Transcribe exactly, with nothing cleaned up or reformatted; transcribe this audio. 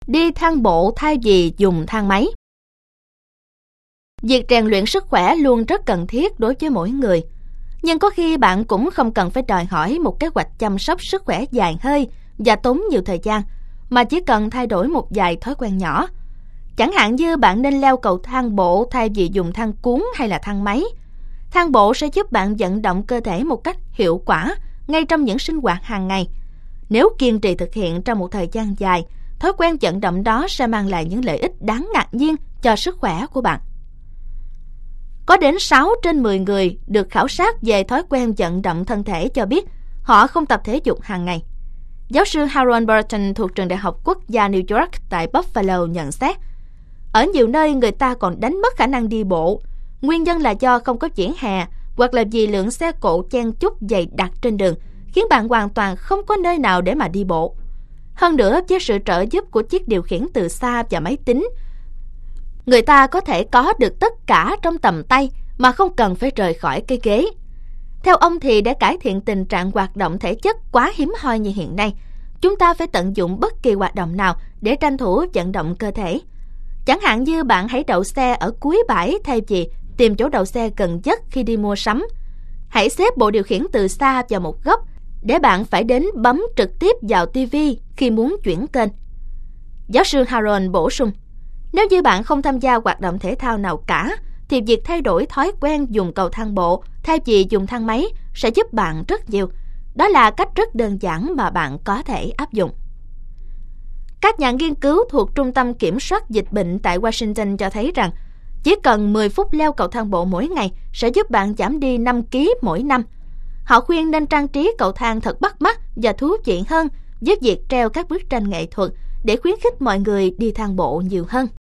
đi thang bộ thay vì dùng thang máy. Việc rèn luyện sức khỏe luôn rất cần thiết đối với mỗi người. Nhưng có khi bạn cũng không cần phải đòi hỏi một kế hoạch chăm sóc sức khỏe dài hơi và tốn nhiều thời gian, mà chỉ cần thay đổi một vài thói quen nhỏ. Chẳng hạn như bạn nên leo cầu thang bộ thay vì dùng thang cuốn hay là thang máy. Thang bộ sẽ giúp bạn vận động cơ thể một cách hiệu quả ngay trong những sinh hoạt hàng ngày. Nếu kiên trì thực hiện trong một thời gian dài, thói quen vận động đó sẽ mang lại những lợi ích đáng ngạc nhiên cho sức khỏe của bạn. Có đến sáu trên mười người được khảo sát về thói quen vận động thân thể cho biết họ không tập thể dục hàng ngày. Giáo sư Harold Burton thuộc trường Đại học Quốc gia New York tại Buffalo nhận xét, ở nhiều nơi người ta còn đánh mất khả năng đi bộ. Nguyên nhân là do không có vỉa hè hoặc là vì lượng xe cộ chen chúc dày đặc trên đường, khiến bạn hoàn toàn không có nơi nào để mà đi bộ. Hơn nữa, với sự trợ giúp của chiếc điều khiển từ xa và máy tính, người ta có thể có được tất cả trong tầm tay mà không cần phải rời khỏi cái ghế. Theo ông thì để cải thiện tình trạng hoạt động thể chất quá hiếm hoi như hiện nay, chúng ta phải tận dụng bất kỳ hoạt động nào để tranh thủ vận động cơ thể. Chẳng hạn như bạn hãy đậu xe ở cuối bãi thay vì tìm chỗ đậu xe gần nhất khi đi mua sắm. Hãy xếp bộ điều khiển từ xa vào một góc để bạn phải đến bấm trực tiếp vào ti vi khi muốn chuyển kênh. Giáo sư Harold bổ sung, nếu như bạn không tham gia hoạt động thể thao nào cả, thì việc thay đổi thói quen dùng cầu thang bộ thay vì dùng thang máy sẽ giúp bạn rất nhiều. Đó là cách rất đơn giản mà bạn có thể áp dụng. Các nhà nghiên cứu thuộc Trung tâm Kiểm soát Dịch bệnh tại Washington cho thấy rằng chỉ cần mười phút leo cầu thang bộ mỗi ngày sẽ giúp bạn giảm đi năm ki lô gam mỗi năm. Họ khuyên nên trang trí cầu thang thật bắt mắt và thú vị hơn với việc treo các bức tranh nghệ thuật để khuyến khích mọi người đi thang bộ nhiều hơn.